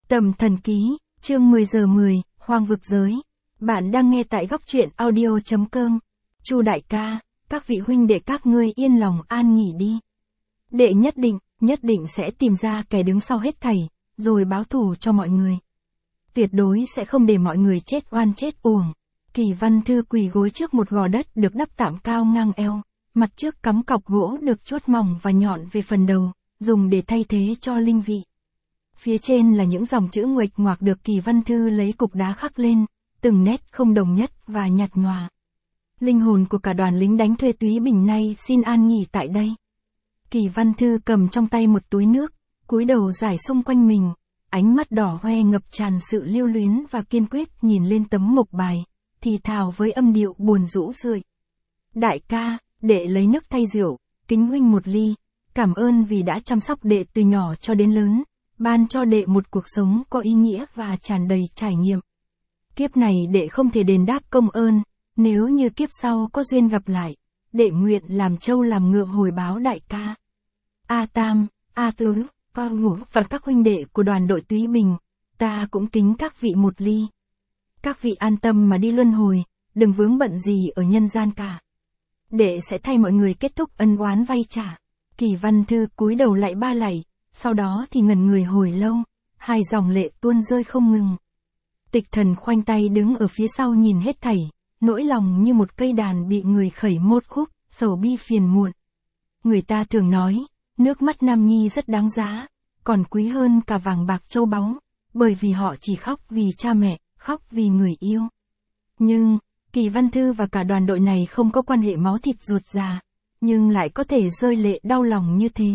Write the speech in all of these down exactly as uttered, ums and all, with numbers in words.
Tầm thần ký, chương mười giờ mười, hoang vực giới. Bạn đang nghe tại góc truyện audio.com. Chu đại ca, các vị huynh đệ các ngươi yên lòng an nghỉ đi. Đệ nhất định, nhất định sẽ tìm ra kẻ đứng sau hết thảy, rồi báo thù cho mọi người. Tuyệt đối sẽ không để mọi người chết oan chết uổng. Kỳ Văn Thư quỳ gối trước một gò đất được đắp tạm cao ngang eo, mặt trước cắm cọc gỗ được chuốt mỏng và nhọn về phần đầu, dùng để thay thế cho linh vị. Phía trên là những dòng chữ nguệch ngoạc được Kỳ Văn Thư lấy cục đá khắc lên, từng nét không đồng nhất và nhạt nhòa. Linh hồn của cả đoàn lính đánh thuê Túy Bình nay xin an nghỉ tại đây. Kỳ Văn Thư cầm trong tay một túi nước, cúi đầu rải xung quanh mình, ánh mắt đỏ hoe ngập tràn sự lưu luyến và kiên quyết nhìn lên tấm mộc bài, thì thào với âm điệu buồn rũ rượi. Đại ca, đệ lấy nước thay rượu, kính huynh một ly, cảm ơn vì đã chăm sóc đệ từ nhỏ cho đến lớn, ban cho đệ một cuộc sống có ý nghĩa và tràn đầy trải nghiệm. Kiếp này đệ không thể đền đáp công ơn, nếu như kiếp sau có duyên gặp lại, đệ nguyện làm trâu làm ngựa hồi báo đại ca. A Tam, A Tứ, A Ngũ và các huynh đệ của đoàn đội Túy Bình, ta cũng kính các vị một ly. Các vị an tâm mà đi luân hồi, đừng vướng bận gì ở nhân gian cả. Đệ sẽ thay mọi người kết thúc ân oán vay trả. Kỳ Văn Thư cúi đầu lại ba lạy, sau đó thì ngẩn người hồi lâu, hai dòng lệ tuôn rơi không ngừng. Tịch Thần khoanh tay đứng ở phía sau nhìn hết thảy, nỗi lòng như một cây đàn bị người khẩy một khúc, sầu bi phiền muộn. Người ta thường nói, nước mắt nam nhi rất đáng giá, còn quý hơn cả vàng bạc châu báu, bởi vì họ chỉ khóc vì cha mẹ, khóc vì người yêu. Nhưng, Kỳ Văn Thư và cả đoàn đội này không có quan hệ máu thịt ruột già, nhưng lại có thể rơi lệ đau lòng như thế.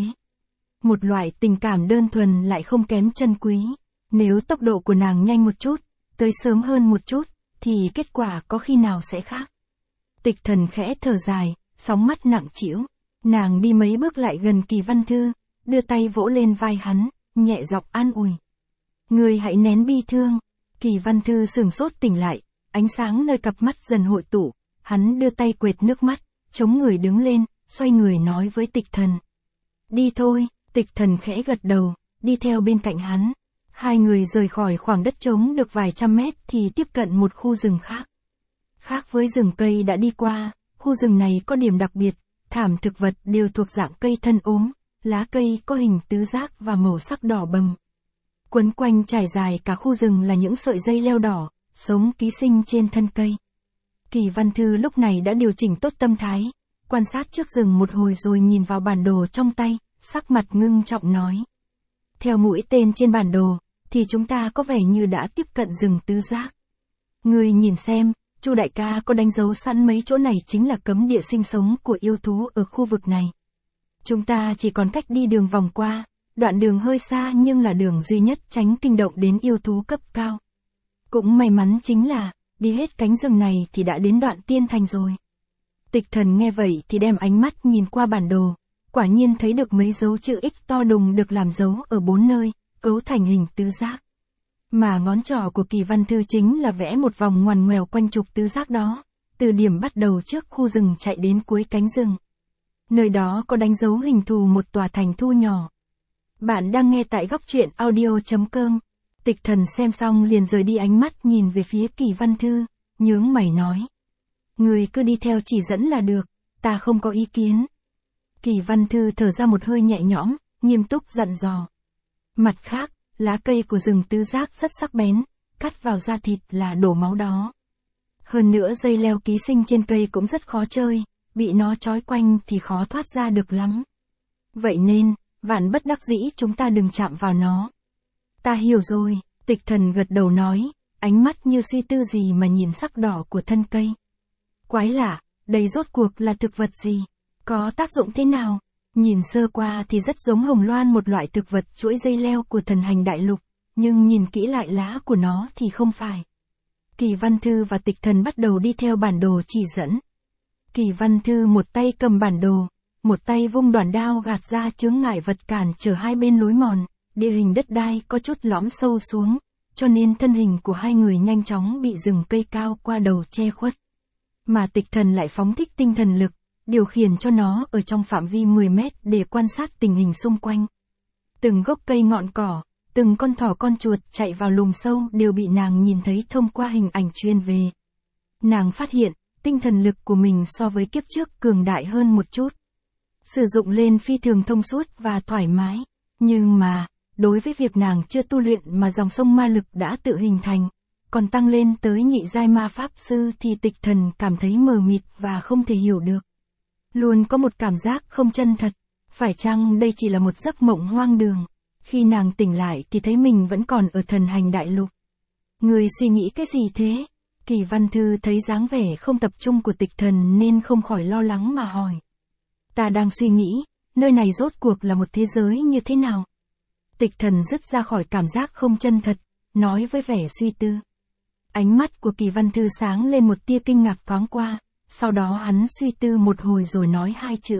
Một loại tình cảm đơn thuần lại không kém chân quý. Nếu tốc độ của nàng nhanh một chút, tới sớm hơn một chút, thì kết quả có khi nào sẽ khác. Tịch Thần khẽ thở dài, sóng mắt nặng trĩu. Nàng đi mấy bước lại gần Kỳ Văn Thư, đưa tay vỗ lên vai hắn, nhẹ giọng an ủi. Ngươi hãy nén bi thương. Kỳ Văn Thư sửng sốt tỉnh lại, ánh sáng nơi cặp mắt dần hội tụ, hắn đưa tay quệt nước mắt, chống người đứng lên, xoay người nói với Tịch Thần. Đi thôi. Tịch Thần khẽ gật đầu, đi theo bên cạnh hắn. Hai người rời khỏi khoảng đất trống được vài trăm mét thì tiếp cận một khu rừng khác. Khác với rừng cây đã đi qua, khu rừng này có điểm đặc biệt, thảm thực vật đều thuộc dạng cây thân ốm, lá cây có hình tứ giác và màu sắc đỏ bầm. Quấn quanh trải dài cả khu rừng là những sợi dây leo đỏ, sống ký sinh trên thân cây. Kỳ Văn Thư lúc này đã điều chỉnh tốt tâm thái, quan sát trước rừng một hồi rồi nhìn vào bản đồ trong tay, sắc mặt ngưng trọng nói. Theo mũi tên trên bản đồ, thì chúng ta có vẻ như đã tiếp cận rừng tứ giác. Ngươi nhìn xem, Chu đại ca có đánh dấu sẵn mấy chỗ này chính là cấm địa sinh sống của yêu thú ở khu vực này. Chúng ta chỉ còn cách đi đường vòng qua, đoạn đường hơi xa nhưng là đường duy nhất tránh kinh động đến yêu thú cấp cao. Cũng may mắn chính là, đi hết cánh rừng này thì đã đến đoạn tiên thành rồi. Tịch Thần nghe vậy thì đem ánh mắt nhìn qua bản đồ, quả nhiên thấy được mấy dấu chữ X to đùng được làm dấu ở bốn nơi, cấu thành hình tứ giác. Mà ngón trỏ của Kỳ Văn Thư chính là vẽ một vòng ngoằn ngoèo quanh trục tứ giác đó, từ điểm bắt đầu trước khu rừng chạy đến cuối cánh rừng. Nơi đó có đánh dấu hình thù một tòa thành thu nhỏ. Bạn đang nghe tại góc truyện audio.com. Tịch Thần xem xong liền rời đi ánh mắt nhìn về phía Kỳ Văn Thư, nhướng mày nói. Người cứ đi theo chỉ dẫn là được, ta không có ý kiến. Kỳ Văn Thư thở ra một hơi nhẹ nhõm, nghiêm túc dặn dò. Mặt khác, lá cây của rừng tứ giác rất sắc bén, cắt vào da thịt là đổ máu đó. Hơn nữa dây leo ký sinh trên cây cũng rất khó chơi, bị nó trói quanh thì khó thoát ra được lắm. Vậy nên, vạn bất đắc dĩ chúng ta đừng chạm vào nó. Ta hiểu rồi, Tịch Thần gật đầu nói, ánh mắt như suy tư gì mà nhìn sắc đỏ của thân cây. Quái lạ, đây rốt cuộc là thực vật gì? Có tác dụng thế nào? Nhìn sơ qua thì rất giống hồng loan, một loại thực vật chuỗi dây leo của thần hành đại lục, nhưng nhìn kỹ lại lá của nó thì không phải. Kỳ Văn Thư và Tịch Thần bắt đầu đi theo bản đồ chỉ dẫn. Kỳ Văn Thư một tay cầm bản đồ, một tay vung đoản đao gạt ra chướng ngại vật cản trở hai bên lối mòn, địa hình đất đai có chút lõm sâu xuống, cho nên thân hình của hai người nhanh chóng bị rừng cây cao qua đầu che khuất. Mà Tịch Thần lại phóng thích tinh thần lực, điều khiển cho nó ở trong phạm vi mười mét để quan sát tình hình xung quanh. Từng gốc cây ngọn cỏ, từng con thỏ con chuột chạy vào lùm sâu đều bị nàng nhìn thấy thông qua hình ảnh truyền về. Nàng phát hiện, tinh thần lực của mình so với kiếp trước cường đại hơn một chút. Sử dụng lên phi thường thông suốt và thoải mái. Nhưng mà, đối với việc nàng chưa tu luyện mà dòng sông ma lực đã tự hình thành, còn tăng lên tới nhị giai ma pháp sư thì Tịch Thần cảm thấy mờ mịt và không thể hiểu được. Luôn có một cảm giác không chân thật. Phải chăng đây chỉ là một giấc mộng hoang đường? Khi nàng tỉnh lại thì thấy mình vẫn còn ở thần hành đại lục. Người suy nghĩ cái gì thế? Kỳ Văn Thư thấy dáng vẻ không tập trung của Tịch Thần nên không khỏi lo lắng mà hỏi. Ta đang suy nghĩ, nơi này rốt cuộc là một thế giới như thế nào? Tịch Thần dứt ra khỏi cảm giác không chân thật, nói với vẻ suy tư. Ánh mắt của Kỳ Văn Thư sáng lên một tia kinh ngạc thoáng qua, sau đó hắn suy tư một hồi rồi nói hai chữ.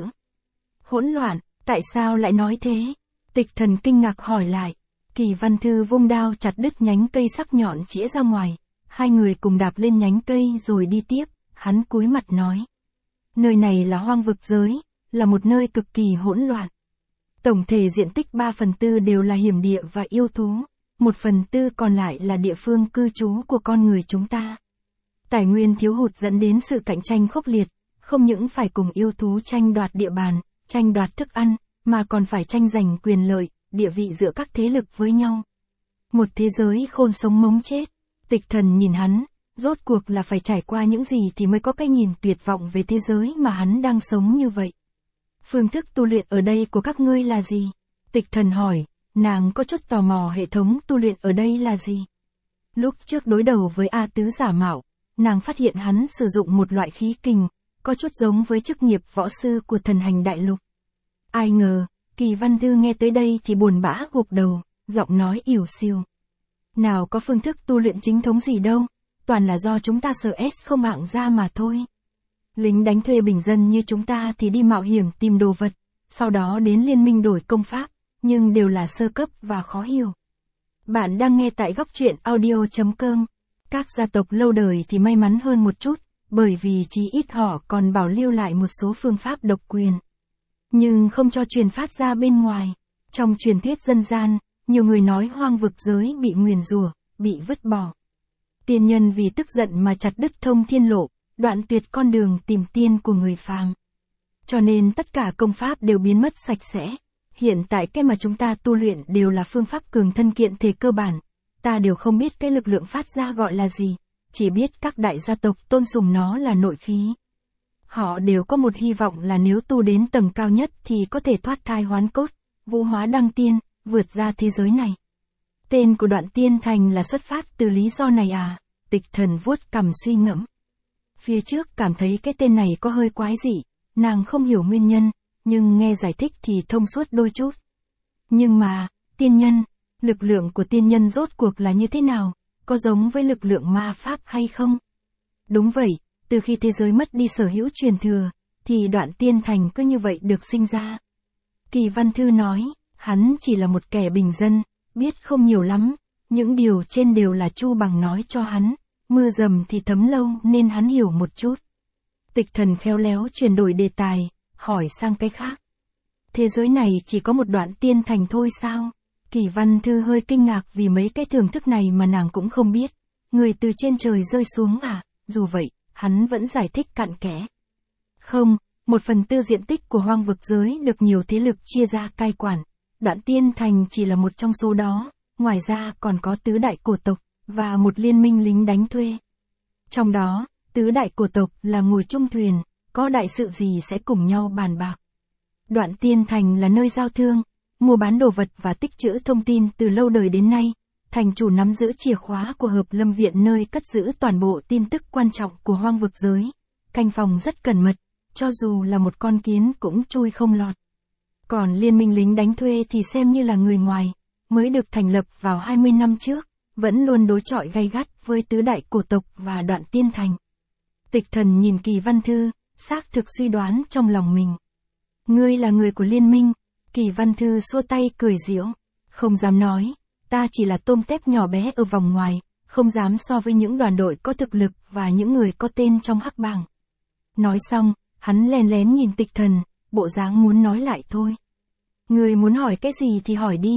Hỗn loạn, tại sao lại nói thế? Tịch Thần kinh ngạc hỏi lại. Kỳ Văn Thư vung đao chặt đứt nhánh cây sắc nhọn chĩa ra ngoài. Hai người cùng đạp lên nhánh cây rồi đi tiếp, hắn cúi mặt nói. Nơi này là hoang vực giới, là một nơi cực kỳ hỗn loạn. Tổng thể diện tích ba phần tư đều là hiểm địa và yêu thú, một phần tư còn lại là địa phương cư trú của con người chúng ta. Tài nguyên thiếu hụt dẫn đến sự cạnh tranh khốc liệt, không những phải cùng yêu thú tranh đoạt địa bàn, tranh đoạt thức ăn, mà còn phải tranh giành quyền lợi, địa vị giữa các thế lực với nhau. Một thế giới khôn sống mống chết. Tịch Thần nhìn hắn, rốt cuộc là phải trải qua những gì thì mới có cái nhìn tuyệt vọng về thế giới mà hắn đang sống như vậy. Phương thức tu luyện ở đây của các ngươi là gì? Tịch Thần hỏi, nàng có chút tò mò hệ thống tu luyện ở đây là gì? Lúc trước đối đầu với A Tứ giả mạo, nàng phát hiện hắn sử dụng một loại khí kình, có chút giống với chức nghiệp võ sư của thần hành đại lục. Ai ngờ, Kỳ Văn Thư nghe tới đây thì buồn bã gục đầu, giọng nói ỉu xìu. Nào có phương thức tu luyện chính thống gì đâu, toàn là do chúng ta sợ S không hạng ra mà thôi. Lính đánh thuê bình dân như chúng ta thì đi mạo hiểm tìm đồ vật, sau đó đến liên minh đổi công pháp, nhưng đều là sơ cấp và khó hiểu. Bạn đang nghe tại góc truyện audio chấm com. Các gia tộc lâu đời thì may mắn hơn một chút, bởi vì chí ít họ còn bảo lưu lại một số phương pháp độc quyền. Nhưng không cho truyền phát ra bên ngoài. Trong truyền thuyết dân gian, nhiều người nói hoang vực giới bị nguyền rủa, bị vứt bỏ. Tiên nhân vì tức giận mà chặt đứt thông thiên lộ, đoạn tuyệt con đường tìm tiên của người phàm. Cho nên tất cả công pháp đều biến mất sạch sẽ. Hiện tại cái mà chúng ta tu luyện đều là phương pháp cường thân kiện thể cơ bản. Ta đều không biết cái lực lượng phát ra gọi là gì, chỉ biết các đại gia tộc tôn sùng nó là nội khí. Họ đều có một hy vọng là nếu tu đến tầng cao nhất thì có thể thoát thai hoán cốt, vũ hóa đăng tiên, vượt ra thế giới này. Tên của Đoạn Tiên Thành là xuất phát từ lý do này à? Tịch Thần vuốt cằm suy ngẫm. Phía trước cảm thấy cái tên này có hơi quái dị, nàng không hiểu nguyên nhân, nhưng nghe giải thích thì thông suốt đôi chút. Nhưng mà, tiên nhân, lực lượng của tiên nhân rốt cuộc là như thế nào, có giống với lực lượng ma pháp hay không? Đúng vậy, từ khi thế giới mất đi sở hữu truyền thừa, thì Đoạn Tiên Thành cứ như vậy được sinh ra. Kỳ Văn Thư nói, hắn chỉ là một kẻ bình dân, biết không nhiều lắm, những điều trên đều là Chu Bằng nói cho hắn, mưa dầm thì thấm lâu nên hắn hiểu một chút. Tịch Thần khéo léo chuyển đổi đề tài, hỏi sang cái khác. Thế giới này chỉ có một Đoạn Tiên Thành thôi sao? Kỳ Văn Thư hơi kinh ngạc vì mấy cái thưởng thức này mà nàng cũng không biết. Người từ trên trời rơi xuống à? Dù vậy, hắn vẫn giải thích cặn kẽ. Không, một phần tư diện tích của hoang vực giới được nhiều thế lực chia ra cai quản. Đoạn Tiên Thành chỉ là một trong số đó, ngoài ra còn có tứ đại cổ tộc, và một liên minh lính đánh thuê. Trong đó, tứ đại cổ tộc là ngồi chung thuyền, có đại sự gì sẽ cùng nhau bàn bạc. Đoạn Tiên Thành là nơi giao thương, mua bán đồ vật và tích trữ thông tin từ lâu đời đến nay. Thành chủ nắm giữ chìa khóa của Hợp Lâm Viện nơi cất giữ toàn bộ tin tức quan trọng của hoang vực giới. Canh phòng rất cẩn mật, cho dù là một con kiến cũng chui không lọt. Còn liên minh lính đánh thuê thì xem như là người ngoài, mới được thành lập vào hai mươi năm trước, vẫn luôn đối chọi gay gắt với tứ đại cổ tộc và Đoạn Tiên Thành. Tịch Thần nhìn Kỳ Văn Thư, xác thực suy đoán trong lòng mình. Ngươi là người của liên minh. Kỳ Văn Thư xua tay cười giễu, không dám nói, ta chỉ là tôm tép nhỏ bé ở vòng ngoài, không dám so với những đoàn đội có thực lực và những người có tên trong hắc bảng. Nói xong, hắn lén lén nhìn Tịch Thần, bộ dáng muốn nói lại thôi. Ngươi muốn hỏi cái gì thì hỏi đi.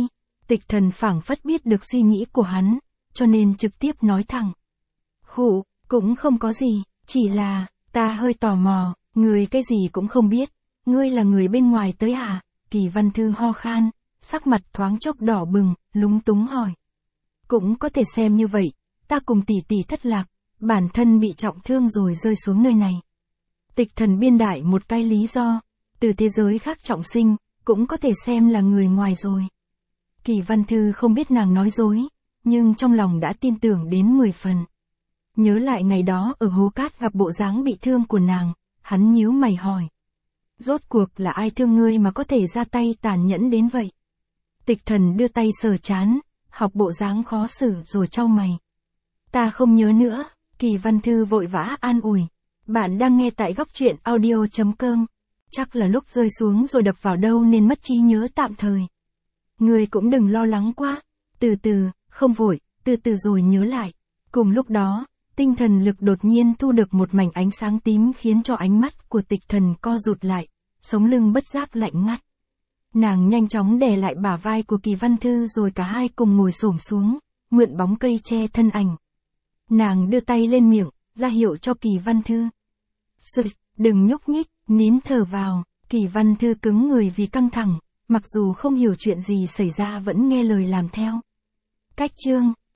Tịch Thần phảng phất biết được suy nghĩ của hắn, cho nên trực tiếp nói thẳng. Khụ, cũng không có gì, chỉ là, ta hơi tò mò, ngươi cái gì cũng không biết, ngươi là người bên ngoài tới à? Kỳ Văn Thư ho khan, sắc mặt thoáng chốc đỏ bừng, lúng túng hỏi. Cũng có thể xem như vậy, ta cùng tỷ tỷ thất lạc, bản thân bị trọng thương rồi rơi xuống nơi này. Tịch Thần biên đại một cái lý do, từ thế giới khác trọng sinh, cũng có thể xem là người ngoài rồi. Kỳ Văn Thư không biết nàng nói dối, nhưng trong lòng đã tin tưởng đến mười phần. Nhớ lại ngày đó ở hố cát gặp bộ dáng bị thương của nàng, hắn nhíu mày hỏi. Rốt cuộc là ai thương ngươi mà có thể ra tay tàn nhẫn đến vậy? Tịch Thần đưa tay sờ chán, học bộ dáng khó xử rồi trao mày. Ta không nhớ nữa, Kỳ Văn Thư vội vã an ủi. Bạn đang nghe tại góc truyện audio chấm com. Chắc là lúc rơi xuống rồi đập vào đâu nên mất trí nhớ tạm thời. Ngươi cũng đừng lo lắng quá, từ từ, không vội, từ từ rồi nhớ lại. Cùng lúc đó, tinh thần lực đột nhiên thu được một mảnh ánh sáng tím khiến cho ánh mắt của Tịch Thần co rụt lại, sống lưng bất giác lạnh ngắt. Nàng nhanh chóng đè lại bả vai của Kỳ Văn Thư rồi cả hai cùng ngồi xổm xuống, mượn bóng cây che thân ảnh. Nàng đưa tay lên miệng, ra hiệu cho Kỳ Văn Thư. Sụt, đừng nhúc nhích, nín thở vào. Kỳ Văn Thư cứng người vì căng thẳng, mặc dù không hiểu chuyện gì xảy ra vẫn nghe lời làm theo. Cách chương